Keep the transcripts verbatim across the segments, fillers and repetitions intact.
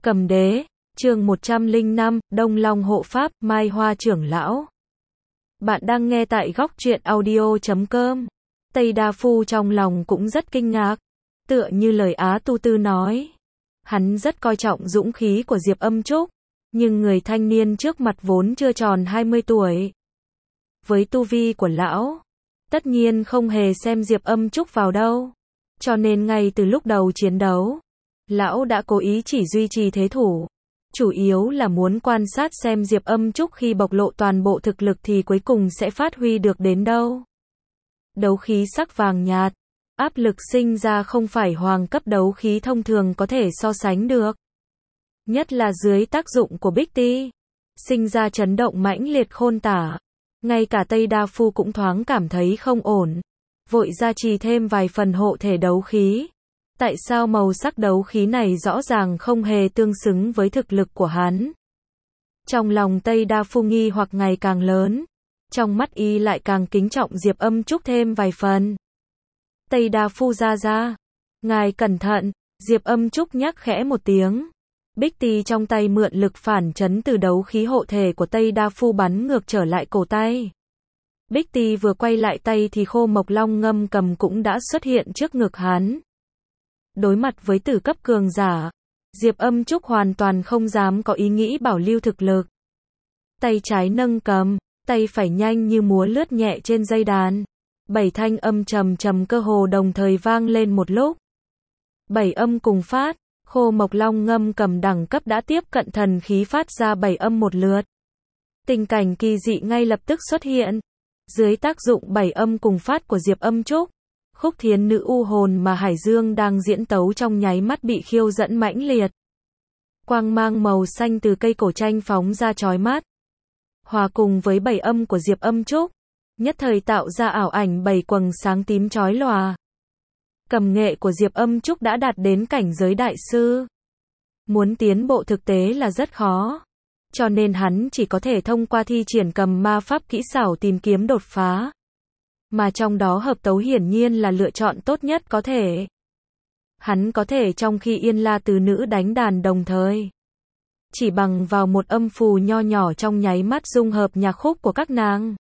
Cầm đế, chương một trăm lẻ năm, Đông Long hộ pháp, Mai Hoa trưởng lão. Bạn đang nghe tại góc truyện audio chấm com. Tây Đa Phu trong lòng cũng rất kinh ngạc. Tựa như lời Á Tu Tư nói. Hắn rất coi trọng dũng khí của Diệp Âm Trúc. Nhưng người thanh niên trước mặt vốn chưa tròn hai mươi tuổi. Với tu vi của lão, tất nhiên không hề xem Diệp Âm Trúc vào đâu. Cho nên ngay từ lúc đầu chiến đấu, lão đã cố ý chỉ duy trì thế thủ. Chủ yếu là muốn quan sát xem Diệp Âm Trúc khi bộc lộ toàn bộ thực lực thì cuối cùng sẽ phát huy được đến đâu. Đấu khí sắc vàng nhạt, áp lực sinh ra không phải hoàng cấp đấu khí thông thường có thể so sánh được. Nhất là dưới tác dụng của Bích Ti, sinh ra chấn động mãnh liệt khôn tả. Ngay cả Tây Đa Phu cũng thoáng cảm thấy không ổn. Vội gia trì thêm vài phần hộ thể đấu khí. Tại sao màu sắc đấu khí này rõ ràng không hề tương xứng với thực lực của hắn? Trong lòng Tây Đa Phu nghi hoặc ngày càng lớn. Trong mắt y lại càng kính trọng Diệp Âm Trúc thêm vài phần. Tây Đa Phu ra ra. Ngài cẩn thận, Diệp Âm Trúc nhắc khẽ một tiếng. Bích Ti trong tay mượn lực phản chấn từ đấu khí hộ thể của Tây Đa Phu bắn ngược trở lại cổ tay. Bích Ti vừa quay lại tay thì Khô Mộc Long Ngâm Cầm cũng đã xuất hiện trước ngực hắn. Đối mặt với tử cấp cường giả, Diệp Âm Trúc hoàn toàn không dám có ý nghĩ bảo lưu thực lực. Tay trái nâng cầm, tay phải nhanh như múa lướt nhẹ trên dây đàn. Bảy thanh âm trầm trầm cơ hồ đồng thời vang lên một lúc. Bảy âm cùng phát, Khô Mộc Long Ngâm Cầm đẳng cấp đã tiếp cận thần khí phát ra bảy âm một lượt. Tình cảnh kỳ dị ngay lập tức xuất hiện. Dưới tác dụng bảy âm cùng phát của Diệp Âm Trúc, khúc thiến nữ u hồn mà Hải Dương đang diễn tấu trong nháy mắt bị khiêu dẫn mãnh liệt. Quang mang màu xanh từ cây cổ tranh phóng ra chói mắt. Hòa cùng với bảy âm của Diệp Âm Trúc, nhất thời tạo ra ảo ảnh bảy quầng sáng tím chói lòa. Cầm nghệ của Diệp Âm Trúc đã đạt đến cảnh giới đại sư. Muốn tiến bộ thực tế là rất khó. Cho nên hắn chỉ có thể thông qua thi triển cầm ma pháp kỹ xảo tìm kiếm đột phá. Mà trong đó hợp tấu hiển nhiên là lựa chọn tốt nhất có thể. Hắn có thể trong khi Yên La Tứ Nữ đánh đàn đồng thời. Chỉ bằng vào một âm phù nho nhỏ trong nháy mắt dung hợp nhạc khúc của các nàng.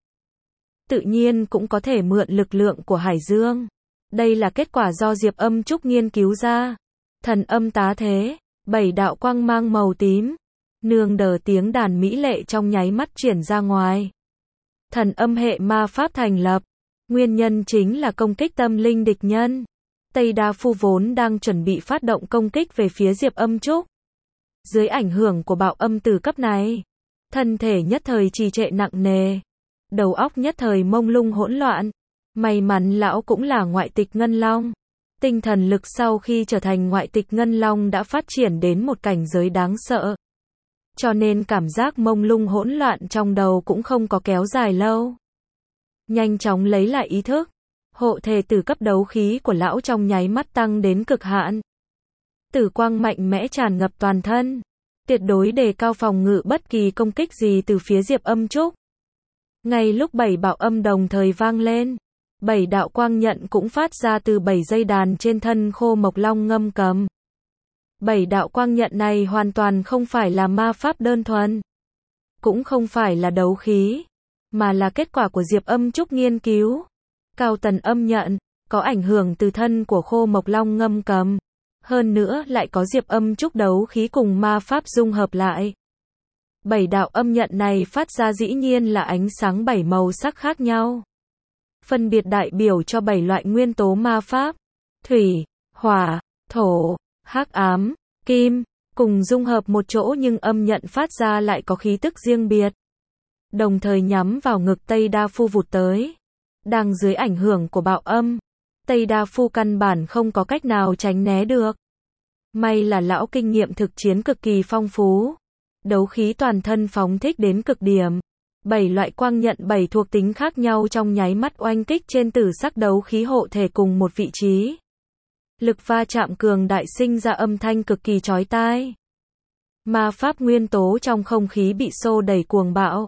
Tự nhiên cũng có thể mượn lực lượng của Hải Dương. Đây là kết quả do Diệp Âm Trúc nghiên cứu ra. Thần âm tá thế, bảy đạo quang mang màu tím. Nương đờ tiếng đàn mỹ lệ trong nháy mắt chuyển ra ngoài. Thần âm hệ ma pháp thành lập. Nguyên nhân chính là công kích tâm linh địch nhân. Tây Đa Phu vốn đang chuẩn bị phát động công kích về phía Diệp Âm Trúc. Dưới ảnh hưởng của bạo âm từ cấp này, thân thể nhất thời trì trệ nặng nề. Đầu óc nhất thời mông lung hỗn loạn. May mắn lão cũng là ngoại tịch Ngân Long. Tinh thần lực sau khi trở thành ngoại tịch Ngân Long đã phát triển đến một cảnh giới đáng sợ. Cho nên cảm giác mông lung hỗn loạn trong đầu cũng không có kéo dài lâu. Nhanh chóng lấy lại ý thức. Hộ thể từ cấp đấu khí của lão trong nháy mắt tăng đến cực hạn. Tử quang mạnh mẽ tràn ngập toàn thân. Tuyệt đối đề cao phòng ngự bất kỳ công kích gì từ phía Diệp Âm Trúc. Ngay lúc bảy bạo âm đồng thời vang lên, bảy đạo quang nhận cũng phát ra từ bảy dây đàn trên thân Khô Mộc Long Ngâm Cầm. Bảy đạo quang nhận này hoàn toàn không phải là ma pháp đơn thuần. Cũng không phải là đấu khí. Mà là kết quả của Diệp Âm Trúc nghiên cứu. Cao tần âm nhận, có ảnh hưởng từ thân của Khô Mộc Long Ngâm Cầm. Hơn nữa lại có Diệp Âm Trúc đấu khí cùng ma pháp dung hợp lại. Bảy đạo âm nhận này phát ra dĩ nhiên là ánh sáng bảy màu sắc khác nhau. Phân biệt đại biểu cho bảy loại nguyên tố ma pháp. Thủy, hỏa, thổ, hắc ám, kim, cùng dung hợp một chỗ nhưng âm nhận phát ra lại có khí tức riêng biệt. Đồng thời nhắm vào ngực Tây Đa Phu vụt tới. Đang dưới ảnh hưởng của bạo âm, Tây Đa Phu căn bản không có cách nào tránh né được. May là lão kinh nghiệm thực chiến cực kỳ phong phú. Đấu khí toàn thân phóng thích đến cực điểm. Bảy loại quang nhận bảy thuộc tính khác nhau trong nháy mắt oanh kích trên tử sắc đấu khí hộ thể cùng một vị trí. Lực va chạm cường đại sinh ra âm thanh cực kỳ chói tai. Ma pháp nguyên tố trong không khí bị xô đẩy cuồng bạo.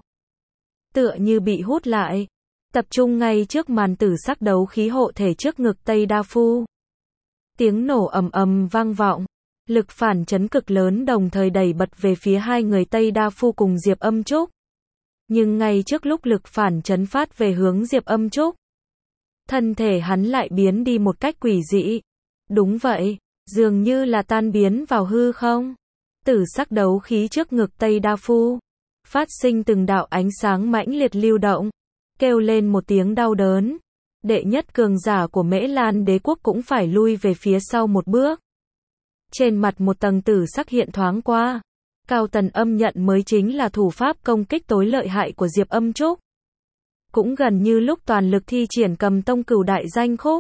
Tựa như bị hút lại. Tập trung ngay trước màn tử sắc đấu khí hộ thể trước ngực Tây Đa Phu. Tiếng nổ ầm ầm vang vọng. Lực phản chấn cực lớn đồng thời đẩy bật về phía hai người Tây Đa Phu cùng Diệp Âm Trúc. Nhưng ngay trước lúc lực phản chấn phát về hướng Diệp Âm Trúc, thân thể hắn lại biến đi một cách quỷ dị. Đúng vậy, dường như là tan biến vào hư không. Tử sắc đấu khí trước ngực Tây Đa Phu phát sinh từng đạo ánh sáng mãnh liệt lưu động, kêu lên một tiếng đau đớn. Đệ nhất cường giả của Mễ Lan đế quốc cũng phải lui về phía sau một bước. Trên mặt một tầng tử sắc hiện thoáng qua. Cao Tần Âm nhận mới chính là thủ pháp công kích tối lợi hại của Diệp Âm Trúc. Cũng gần như lúc toàn lực thi triển Cầm Tông Cửu Đại Danh Khúc.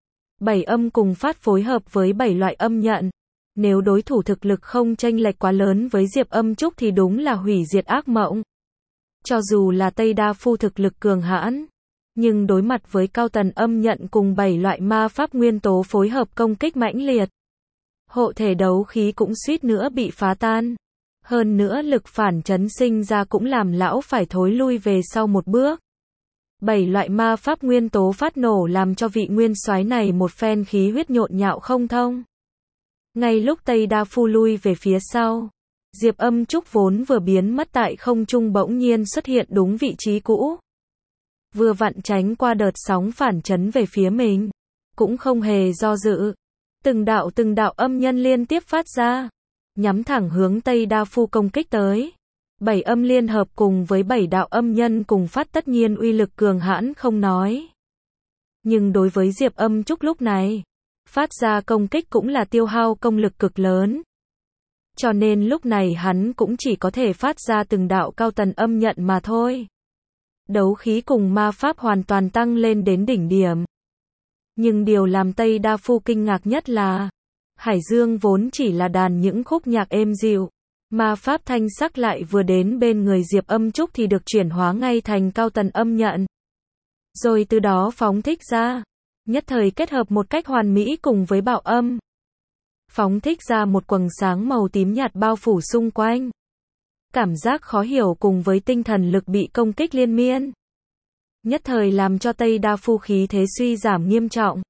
Bảy âm cùng phát phối hợp với bảy loại âm nhận. Nếu đối thủ thực lực không chênh lệch quá lớn với Diệp Âm Trúc thì đúng là hủy diệt ác mộng. Cho dù là Tây Đa Phu thực lực cường hãn, nhưng đối mặt với Cao Tần Âm nhận cùng bảy loại ma pháp nguyên tố phối hợp công kích mãnh liệt, hộ thể đấu khí cũng suýt nữa bị phá tan. Hơn nữa lực phản chấn sinh ra cũng làm lão phải thối lui về sau một bước. Bảy loại ma pháp nguyên tố phát nổ làm cho vị nguyên soái này một phen khí huyết nhộn nhạo không thông. Ngay lúc Tây Đa Phu lui về phía sau, Diệp Âm Trúc vốn vừa biến mất tại không trung bỗng nhiên xuất hiện đúng vị trí cũ. Vừa vặn tránh qua đợt sóng phản chấn về phía mình, cũng không hề do dự. Từng đạo từng đạo âm nhân liên tiếp phát ra, nhắm thẳng hướng Tây Đa Phu công kích tới. Bảy âm liên hợp cùng với bảy đạo âm nhân cùng phát tất nhiên uy lực cường hãn không nói. Nhưng đối với Diệp Âm Trúc lúc này, phát ra công kích cũng là tiêu hao công lực cực lớn. Cho nên lúc này hắn cũng chỉ có thể phát ra từng đạo cao tần âm nhận mà thôi. Đấu khí cùng ma pháp hoàn toàn tăng lên đến đỉnh điểm. Nhưng điều làm Tây Đa Phu kinh ngạc nhất là, Hải Dương vốn chỉ là đàn những khúc nhạc êm dịu. Ma pháp thanh sắc lại vừa đến bên người Diệp Âm Trúc thì được chuyển hóa ngay thành cao tần âm nhận. Rồi từ đó phóng thích ra, nhất thời kết hợp một cách hoàn mỹ cùng với bạo âm. Phóng thích ra một quầng sáng màu tím nhạt bao phủ xung quanh. Cảm giác khó hiểu cùng với tinh thần lực bị công kích liên miên. Nhất thời làm cho Tây Đa Phu khí thế suy giảm nghiêm trọng.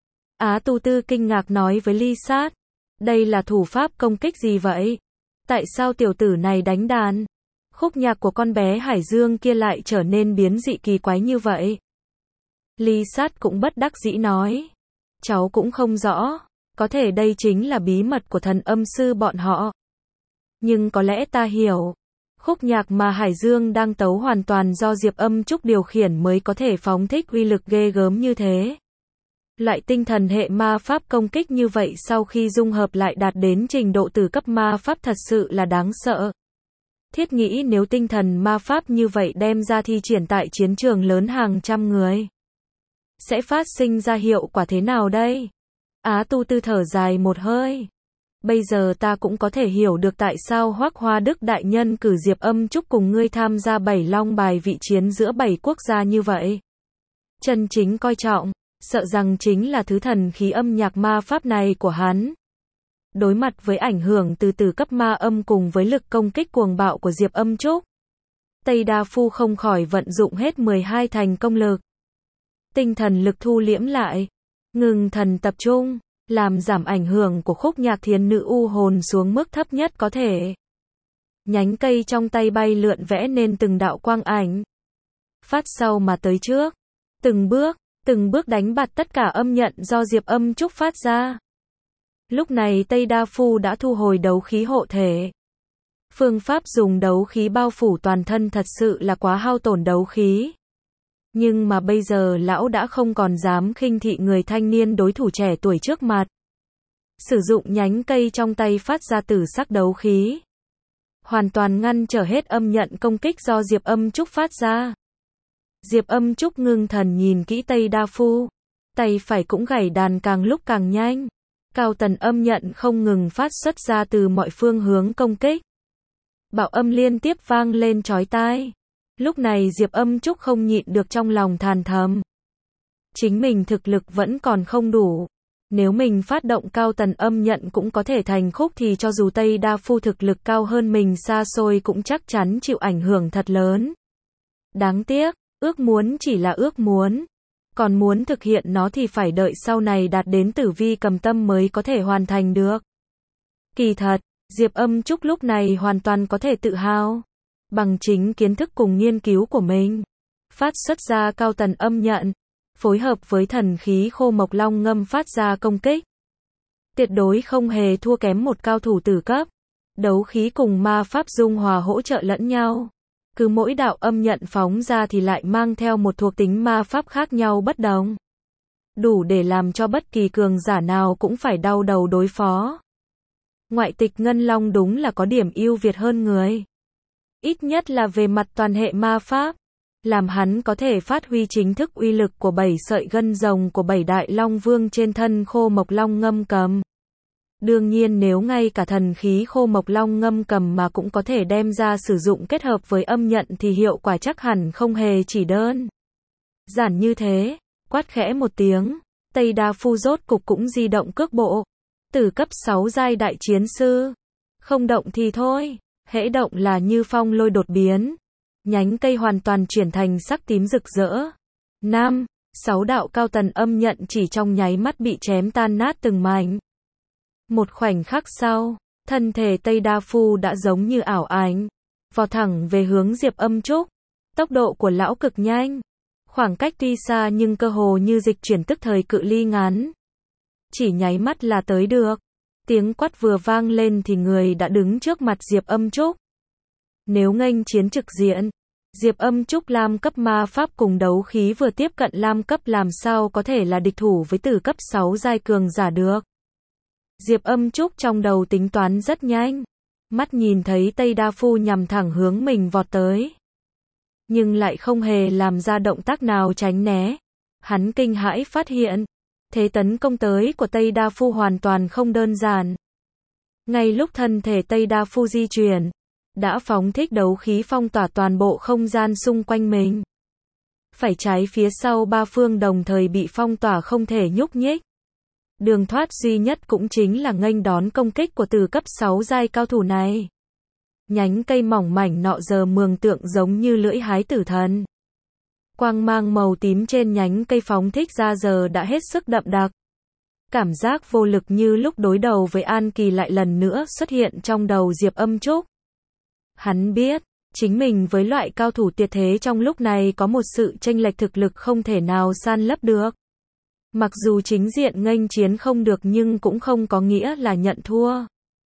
Á Tu Tư kinh ngạc nói với Ly Sát, đây là thủ pháp công kích gì vậy? Tại sao tiểu tử này đánh đàn? Khúc nhạc của con bé Hải Dương kia lại trở nên biến dị kỳ quái như vậy. Ly Sát cũng bất đắc dĩ nói, cháu cũng không rõ, có thể đây chính là bí mật của thần âm sư bọn họ. Nhưng có lẽ ta hiểu, khúc nhạc mà Hải Dương đang tấu hoàn toàn do Diệp Âm Trúc điều khiển mới có thể phóng thích uy lực ghê gớm như thế. Loại tinh thần hệ ma pháp công kích như vậy sau khi dung hợp lại đạt đến trình độ từ cấp ma pháp thật sự là đáng sợ. Thiết nghĩ nếu tinh thần ma pháp như vậy đem ra thi triển tại chiến trường lớn hàng trăm người, sẽ phát sinh ra hiệu quả thế nào đây? Á Tu Tư thở dài một hơi. Bây giờ ta cũng có thể hiểu được tại sao Hoắc Hoa Đức đại nhân cử Diệp Âm Trúc cùng ngươi tham gia bảy long bài vị chiến giữa bảy quốc gia như vậy. Chân chính coi trọng, sợ rằng chính là thứ thần khí âm nhạc ma pháp này của hắn. Đối mặt với ảnh hưởng từ từ cấp ma âm cùng với lực công kích cuồng bạo của Diệp Âm Trúc, Tây Đa Phu không khỏi vận dụng hết mười hai thành công lực. Tinh thần lực thu liễm lại, ngừng thần tập trung, làm giảm ảnh hưởng của khúc nhạc thiền nữ u hồn xuống mức thấp nhất có thể. Nhánh cây trong tay bay lượn vẽ nên từng đạo quang ảnh. Phát sau mà tới trước, từng bước, từng bước đánh bật tất cả âm nhận do Diệp Âm Trúc phát ra. Lúc này Tây Đa Phu đã thu hồi đấu khí hộ thể. Phương pháp dùng đấu khí bao phủ toàn thân thật sự là quá hao tổn đấu khí. Nhưng mà bây giờ lão đã không còn dám khinh thị người thanh niên đối thủ trẻ tuổi trước mặt. Sử dụng nhánh cây trong tay phát ra tử sắc đấu khí, hoàn toàn ngăn trở hết âm nhận công kích do Diệp Âm Trúc phát ra. Diệp Âm Trúc ngưng thần nhìn kỹ Tây Đa Phu, tay phải cũng gảy đàn càng lúc càng nhanh. Cao tần âm nhận không ngừng phát xuất ra từ mọi phương hướng công kích. Bạo âm liên tiếp vang lên chói tai. Lúc này Diệp Âm Trúc không nhịn được trong lòng than thầm. Chính mình thực lực vẫn còn không đủ. Nếu mình phát động cao tần âm nhận cũng có thể thành khúc thì cho dù Tây Đa Phu thực lực cao hơn mình xa xôi cũng chắc chắn chịu ảnh hưởng thật lớn. Đáng tiếc, ước muốn chỉ là ước muốn. Còn muốn thực hiện nó thì phải đợi sau này đạt đến tử vi cầm tâm mới có thể hoàn thành được. Kỳ thật, Diệp Âm Trúc lúc này hoàn toàn có thể tự hào. Bằng chính kiến thức cùng nghiên cứu của mình. Phát xuất ra cao tần âm nhận. Phối hợp với thần khí khô mộc long ngâm phát ra công kích. Tuyệt đối không hề thua kém một cao thủ tử cấp. Đấu khí cùng ma pháp dung hòa hỗ trợ lẫn nhau. Cứ mỗi đạo âm nhận phóng ra thì lại mang theo một thuộc tính ma pháp khác nhau bất đồng. Đủ để làm cho bất kỳ cường giả nào cũng phải đau đầu đối phó. Ngoại tịch Ngân Long đúng là có điểm ưu việt hơn người. Ít nhất là về mặt toàn hệ ma pháp. Làm hắn có thể phát huy chính thức uy lực của bảy sợi gân rồng của bảy đại long vương trên thân khô mộc long ngâm cầm. Đương nhiên nếu ngay cả thần khí khô mộc long ngâm cầm mà cũng có thể đem ra sử dụng kết hợp với âm nhận thì hiệu quả chắc hẳn không hề chỉ đơn giản như thế. Quát khẽ một tiếng, Tây Đa Phu rốt cục cũng di động cước bộ. Từ cấp sáu giai đại chiến sư. Không động thì thôi, hễ động là như phong lôi đột biến. Nhánh cây hoàn toàn chuyển thành sắc tím rực rỡ. Năm, sáu đạo cao tần âm nhận chỉ trong nháy mắt bị chém tan nát từng mảnh. Một khoảnh khắc sau, thân thể Tây Đa Phu đã giống như ảo ảnh, vọt thẳng về hướng Diệp Âm Trúc. Tốc độ của lão cực nhanh. Khoảng cách tuy xa nhưng cơ hồ như dịch chuyển tức thời cự ly ngắn. Chỉ nháy mắt là tới được. Tiếng quát vừa vang lên thì người đã đứng trước mặt Diệp Âm Trúc. Nếu nghênh chiến trực diện, Diệp Âm Trúc lam cấp ma pháp cùng đấu khí vừa tiếp cận lam cấp làm sao có thể là địch thủ với tử cấp sáu giai cường giả được. Diệp Âm Trúc trong đầu tính toán rất nhanh. Mắt nhìn thấy Tây Đa Phu nhằm thẳng hướng mình vọt tới. Nhưng lại không hề làm ra động tác nào tránh né. Hắn kinh hãi phát hiện. Thế tấn công tới của Tây Đa Phu hoàn toàn không đơn giản. Ngay lúc thân thể Tây Đa Phu di chuyển, đã phóng thích đấu khí phong tỏa toàn bộ không gian xung quanh mình. Phải trái phía sau ba phương đồng thời bị phong tỏa không thể nhúc nhích. Đường thoát duy nhất cũng chính là nghênh đón công kích của từ cấp sáu giai cao thủ này. Nhánh cây mỏng mảnh nọ giờ mường tượng giống như lưỡi hái tử thần. Quang mang màu tím trên nhánh cây phóng thích ra giờ đã hết sức đậm đặc. Cảm giác vô lực như lúc đối đầu với An Kỳ lại lần nữa xuất hiện trong đầu Diệp Âm Trúc. Hắn biết, chính mình với loại cao thủ tuyệt thế trong lúc này có một sự chênh lệch thực lực không thể nào san lấp được. Mặc dù chính diện nghênh chiến không được nhưng cũng không có nghĩa là nhận thua.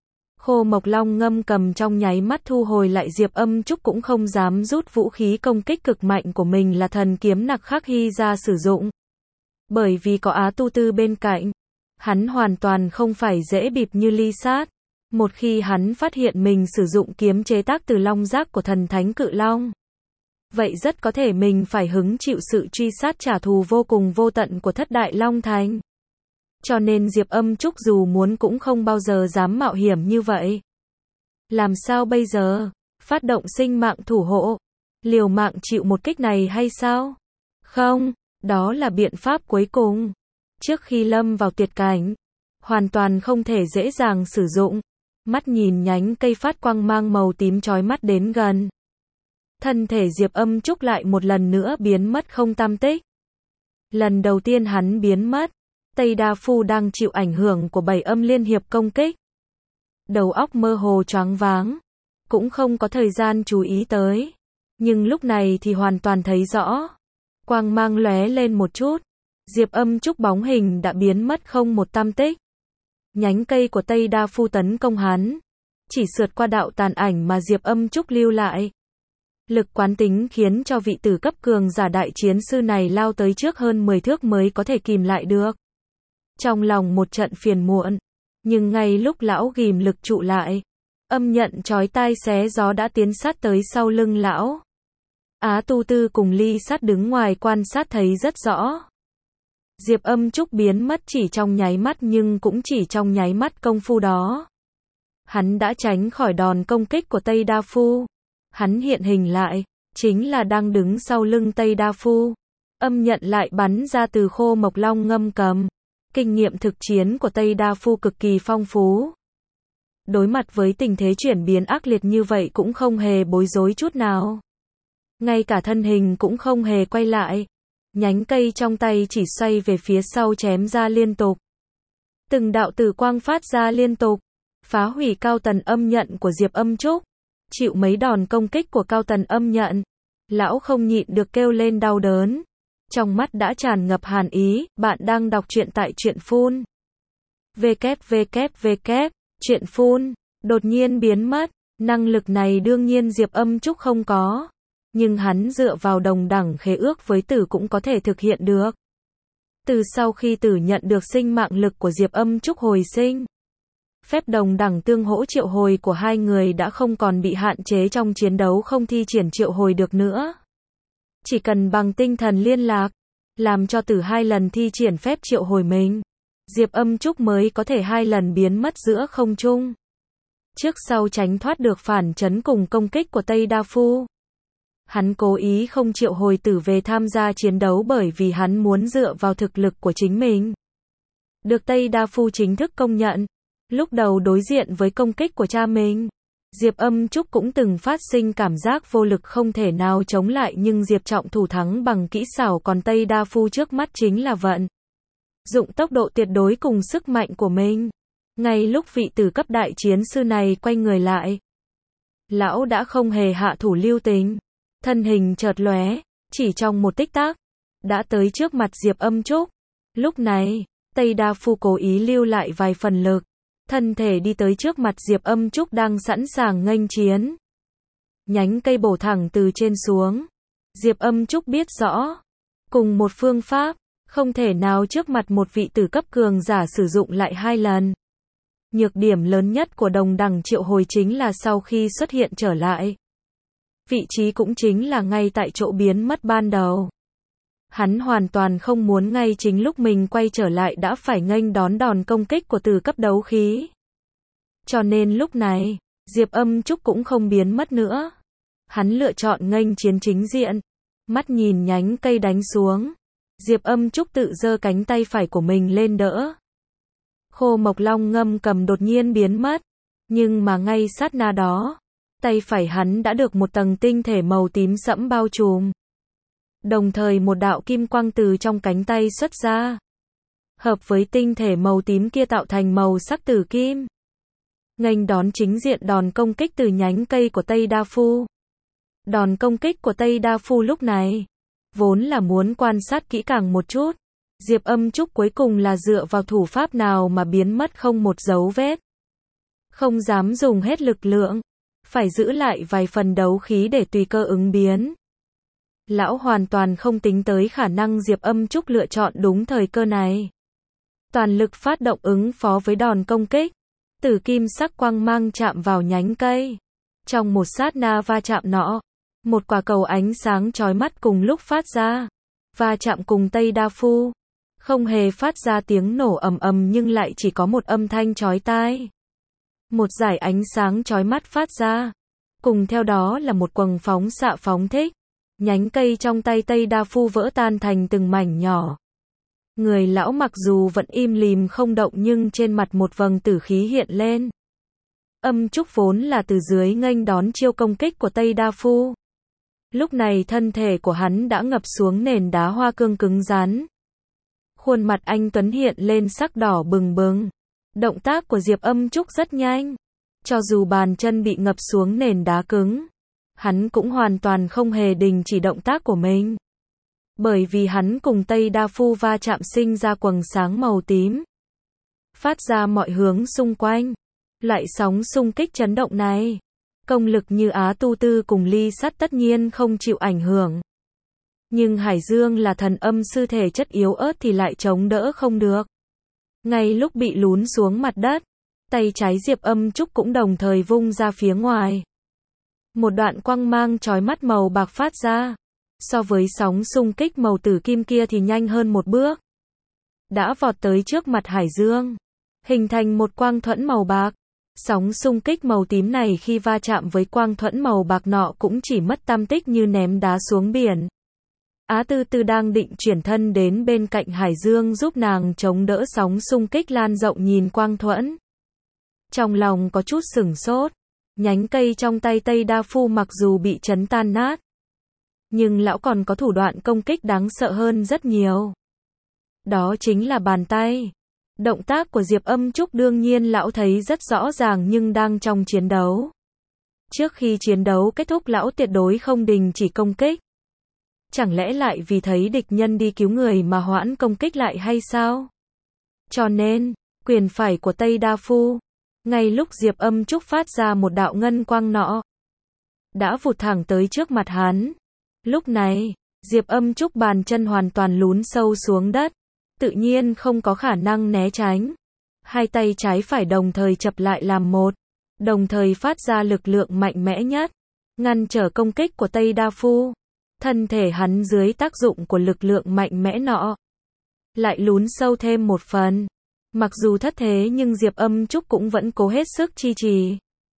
Khô mộc long ngâm cầm trong nháy mắt thu hồi lại Diệp Âm Trúc cũng không dám rút vũ khí công kích cực mạnh của mình là thần kiếm nặc khắc hy ra sử dụng. Bởi vì có Á Tu Tư bên cạnh, hắn hoàn toàn không phải dễ bịp như ly sát. Một khi hắn phát hiện mình sử dụng kiếm chế tác từ long giác của thần thánh cự long, vậy rất có thể mình phải hứng chịu sự truy sát trả thù vô cùng vô tận của thất đại long thành. Cho nên Diệp Âm Trúc dù muốn cũng không bao giờ dám mạo hiểm như vậy. Làm sao bây giờ? Phát động sinh mạng thủ hộ? Liều mạng chịu một kích này hay sao? Không, đó là biện pháp cuối cùng. Trước khi lâm vào tuyệt cảnh, hoàn toàn không thể dễ dàng sử dụng. Mắt nhìn nhánh cây phát quang mang màu tím chói mắt đến gần. Thân thể Diệp Âm Trúc lại một lần nữa biến mất không tăm tích. Lần đầu tiên hắn biến mất, Tây Đa Phu đang chịu ảnh hưởng của bảy âm liên hiệp công kích. Đầu óc mơ hồ choáng váng, cũng không có thời gian chú ý tới. Nhưng lúc này thì hoàn toàn thấy rõ. Quang mang lóe lên một chút, Diệp Âm Trúc bóng hình đã biến mất không một tăm tích. Nhánh cây của Tây Đa Phu tấn công hắn, chỉ sượt qua đạo tàn ảnh mà Diệp Âm Trúc lưu lại. Lực quán tính khiến cho vị tử cấp cường giả đại chiến sư này lao tới trước hơn mười thước mới có thể kìm lại được. Trong lòng một trận phiền muộn, nhưng ngay lúc lão ghim lực trụ lại, âm nhận chói tai xé gió đã tiến sát tới sau lưng lão. Á Tu Tư cùng ly sát đứng ngoài quan sát thấy rất rõ. Diệp Âm Trúc biến mất chỉ trong nháy mắt nhưng cũng chỉ trong nháy mắt công phu đó. Hắn đã tránh khỏi đòn công kích của Tây Đa Phu. Hắn hiện hình lại, chính là đang đứng sau lưng Tây Đa Phu. Âm nhận lại bắn ra từ khô mộc long ngâm cầm. Kinh nghiệm thực chiến của Tây Đa Phu cực kỳ phong phú. Đối mặt với tình thế chuyển biến ác liệt như vậy cũng không hề bối rối chút nào. Ngay cả thân hình cũng không hề quay lại. Nhánh cây trong tay chỉ xoay về phía sau chém ra liên tục. Từng đạo tử quang phát ra liên tục. phá hủy cao tần âm nhận của Diệp Âm Trúc. Chịu mấy đòn công kích của cao tần âm nhận, lão không nhịn được kêu lên đau đớn. Trong mắt đã tràn ngập hàn ý. Bạn đang đọc truyện tại truyện phun. www. Truyện phun. Đột nhiên biến mất. Năng lực này đương nhiên Diệp Âm Trúc không có. Nhưng hắn dựa vào đồng đẳng khế ước với Tử cũng có thể thực hiện được. Từ sau khi Tử nhận được sinh mạng lực của Diệp Âm Trúc hồi sinh, phép đồng đẳng tương hỗ triệu hồi của hai người đã không còn bị hạn chế trong chiến đấu không thi triển triệu hồi được nữa. Chỉ cần bằng tinh thần liên lạc, làm cho Tử hai lần thi triển phép triệu hồi mình, Diệp Âm Trúc mới có thể hai lần biến mất giữa không trung. Trước sau tránh thoát được phản chấn cùng công kích của Tây Đa Phu. Hắn cố ý không triệu hồi Tử về tham gia chiến đấu bởi vì hắn muốn dựa vào thực lực của chính mình. Được Tây Đa Phu chính thức công nhận. Lúc đầu đối diện với công kích của cha mình, Diệp Âm Trúc cũng từng phát sinh cảm giác vô lực không thể nào chống lại, nhưng Diệp trọng thủ thắng bằng kỹ xảo, còn Tây Đa Phu trước mắt chính là vận dụng tốc độ tuyệt đối cùng sức mạnh của mình. Ngay lúc vị tử cấp đại chiến sư này quay người lại, lão đã không hề hạ thủ lưu tình, thân hình chợt lóe, chỉ trong một tích tắc đã tới trước mặt Diệp Âm Trúc. Lúc này, Tây Đa Phu cố ý lưu lại vài phần lực, thân thể đi tới trước mặt Diệp Âm Trúc đang sẵn sàng nghênh chiến. Nhánh cây bổ thẳng từ trên xuống. Diệp Âm Trúc biết rõ, cùng một phương pháp, không thể nào trước mặt một vị tử cấp cường giả sử dụng lại hai lần. Nhược điểm lớn nhất của đồng đẳng triệu hồi chính là sau khi xuất hiện trở lại, vị trí cũng chính là ngay tại chỗ biến mất ban đầu. Hắn hoàn toàn không muốn ngay chính lúc mình quay trở lại đã phải nghênh đón đòn công kích của tử cấp đấu khí. Cho nên lúc này, Diệp Âm Trúc cũng không biến mất nữa. Hắn lựa chọn nghênh chiến chính diện. Mắt nhìn nhánh cây đánh xuống, Diệp Âm Trúc tự giơ cánh tay phải của mình lên đỡ. Khô Mộc Long Ngâm cầm đột nhiên biến mất. Nhưng mà ngay sát na đó, tay phải hắn đã được một tầng tinh thể màu tím sẫm bao trùm. Đồng thời một đạo kim quang từ trong cánh tay xuất ra, hợp với tinh thể màu tím kia tạo thành màu sắc tử kim, nghênh đón chính diện đòn công kích từ nhánh cây của Tây Đa Phu. Đòn công kích của Tây Đa Phu lúc này, vốn là muốn quan sát kỹ càng một chút, Diệp Âm Trúc cuối cùng là dựa vào thủ pháp nào mà biến mất không một dấu vết. Không dám dùng hết lực lượng, phải giữ lại vài phần đấu khí để tùy cơ ứng biến. Lão hoàn toàn không tính tới khả năng Diệp Âm Trúc lựa chọn đúng thời cơ này. Toàn lực phát động ứng phó với đòn công kích. Tử kim sắc quang mang chạm vào nhánh cây. Trong một sát na va chạm nọ, một quả cầu ánh sáng chói mắt cùng lúc phát ra. Va chạm cùng Tây Đa Phu. Không hề phát ra tiếng nổ ầm ầm nhưng lại chỉ có một âm thanh chói tai. Một dải ánh sáng chói mắt phát ra. Cùng theo đó là một quầng phóng xạ phóng thích. Nhánh cây trong tay Tây Đa Phu vỡ tan thành từng mảnh nhỏ. Người lão mặc dù vẫn im lìm không động nhưng trên mặt một vầng tử khí hiện lên. Âm Trúc vốn là từ dưới nghênh đón chiêu công kích của Tây Đa Phu. Lúc này thân thể của hắn đã ngập xuống nền đá hoa cương cứng rắn. Khuôn mặt anh tuấn hiện lên sắc đỏ bừng bừng. Động tác của Diệp Âm Trúc rất nhanh. Cho dù bàn chân bị ngập xuống nền đá cứng, hắn cũng hoàn toàn không hề đình chỉ động tác của mình. Bởi vì hắn cùng Tây Đa Phu va chạm sinh ra quầng sáng màu tím, phát ra mọi hướng xung quanh. Loại sóng xung kích chấn động này, công lực như Á Tu Tư cùng Ly Sắt tất nhiên không chịu ảnh hưởng. Nhưng Hải Dương là thần âm sư thể chất yếu ớt thì lại chống đỡ không được. Ngay lúc bị lún xuống mặt đất, tay trái Diệp Âm Trúc cũng đồng thời vung ra phía ngoài. Một đoạn quang mang chói mắt màu bạc phát ra. So với sóng xung kích màu tử kim kia thì nhanh hơn một bước. Đã vọt tới trước mặt Hải Dương, hình thành một quang thuẫn màu bạc. Sóng xung kích màu tím này khi va chạm với quang thuẫn màu bạc nọ cũng chỉ mất tăm tích như ném đá xuống biển. Á Tư Tư đang định chuyển thân đến bên cạnh Hải Dương giúp nàng chống đỡ sóng xung kích lan rộng nhìn quang thuẫn. Trong lòng có chút sửng sốt. Nhánh cây trong tay Tây Đa Phu mặc dù bị chấn tan nát, nhưng lão còn có thủ đoạn công kích đáng sợ hơn rất nhiều. Đó chính là bàn tay. Động tác của Diệp Âm Trúc đương nhiên lão thấy rất rõ ràng nhưng đang trong chiến đấu. Trước khi chiến đấu kết thúc lão tuyệt đối không đình chỉ công kích. Chẳng lẽ lại vì thấy địch nhân đi cứu người mà hoãn công kích lại hay sao? Cho nên, quyền phải của Tây Đa Phu, ngay lúc Diệp Âm Trúc phát ra một đạo ngân quang nọ, đã vụt thẳng tới trước mặt hắn. Lúc này, Diệp Âm Trúc bàn chân hoàn toàn lún sâu xuống đất, tự nhiên không có khả năng né tránh. Hai tay trái phải đồng thời chập lại làm một, đồng thời phát ra lực lượng mạnh mẽ nhất, ngăn trở công kích của Tây Đa Phu. Thân thể hắn dưới tác dụng của lực lượng mạnh mẽ nọ, lại lún sâu thêm một phần. Mặc dù thất thế nhưng Diệp Âm Trúc cũng vẫn cố hết sức chi trì.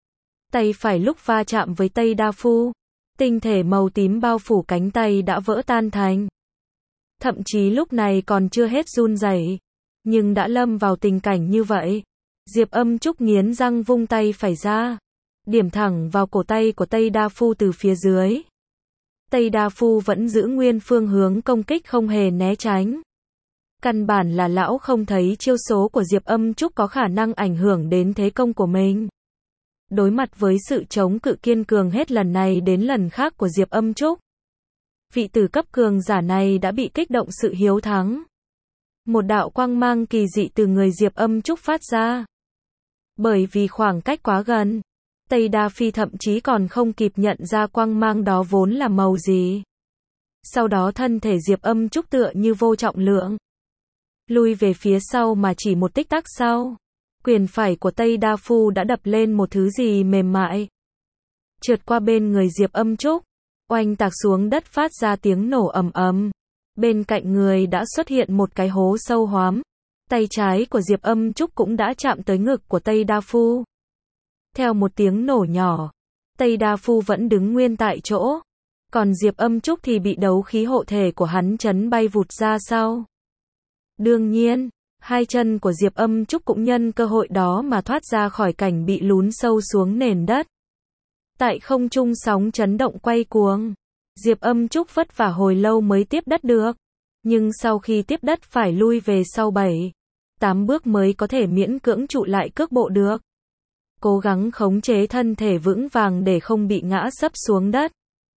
Tay phải lúc va chạm với Tây Đa Phu, tinh thể màu tím bao phủ cánh tay đã vỡ tan thành. Thậm chí lúc này còn chưa hết run rẩy, nhưng đã lâm vào tình cảnh như vậy. Diệp Âm Trúc nghiến răng vung tay phải ra, điểm thẳng vào cổ tay của Tây Đa Phu từ phía dưới. Tây Đa Phu vẫn giữ nguyên phương hướng công kích không hề né tránh. Căn bản là lão không thấy chiêu số của Diệp Âm Trúc có khả năng ảnh hưởng đến thế công của mình. Đối mặt với sự chống cự kiên cường hết lần này đến lần khác của Diệp Âm Trúc, vị tử cấp cường giả này đã bị kích động sự hiếu thắng. Một đạo quang mang kỳ dị từ người Diệp Âm Trúc phát ra. Bởi vì khoảng cách quá gần, Tây Đa Phi thậm chí còn không kịp nhận ra quang mang đó vốn là màu gì. Sau đó thân thể Diệp Âm Trúc tựa như vô trọng lượng, lui về phía sau mà chỉ một tích tắc sau, quyền phải của Tây Đa Phu đã đập lên một thứ gì mềm mại, trượt qua bên người Diệp Âm Trúc, oanh tạc xuống đất phát ra tiếng nổ ầm ầm. Bên cạnh người đã xuất hiện một cái hố sâu hoắm. Tay trái của Diệp Âm Trúc cũng đã chạm tới ngực của Tây Đa Phu. Theo một tiếng nổ nhỏ, Tây Đa Phu vẫn đứng nguyên tại chỗ, còn Diệp Âm Trúc thì bị đấu khí hộ thể của hắn chấn bay vụt ra sau. Đương nhiên, hai chân của Diệp Âm Trúc cũng nhân cơ hội đó mà thoát ra khỏi cảnh bị lún sâu xuống nền đất. Tại không trung sóng chấn động quay cuồng, Diệp Âm Trúc vất vả hồi lâu mới tiếp đất được, nhưng sau khi tiếp đất phải lui về sau bảy, tám bước mới có thể miễn cưỡng trụ lại cước bộ được. Cố gắng khống chế thân thể vững vàng để không bị ngã sấp xuống đất.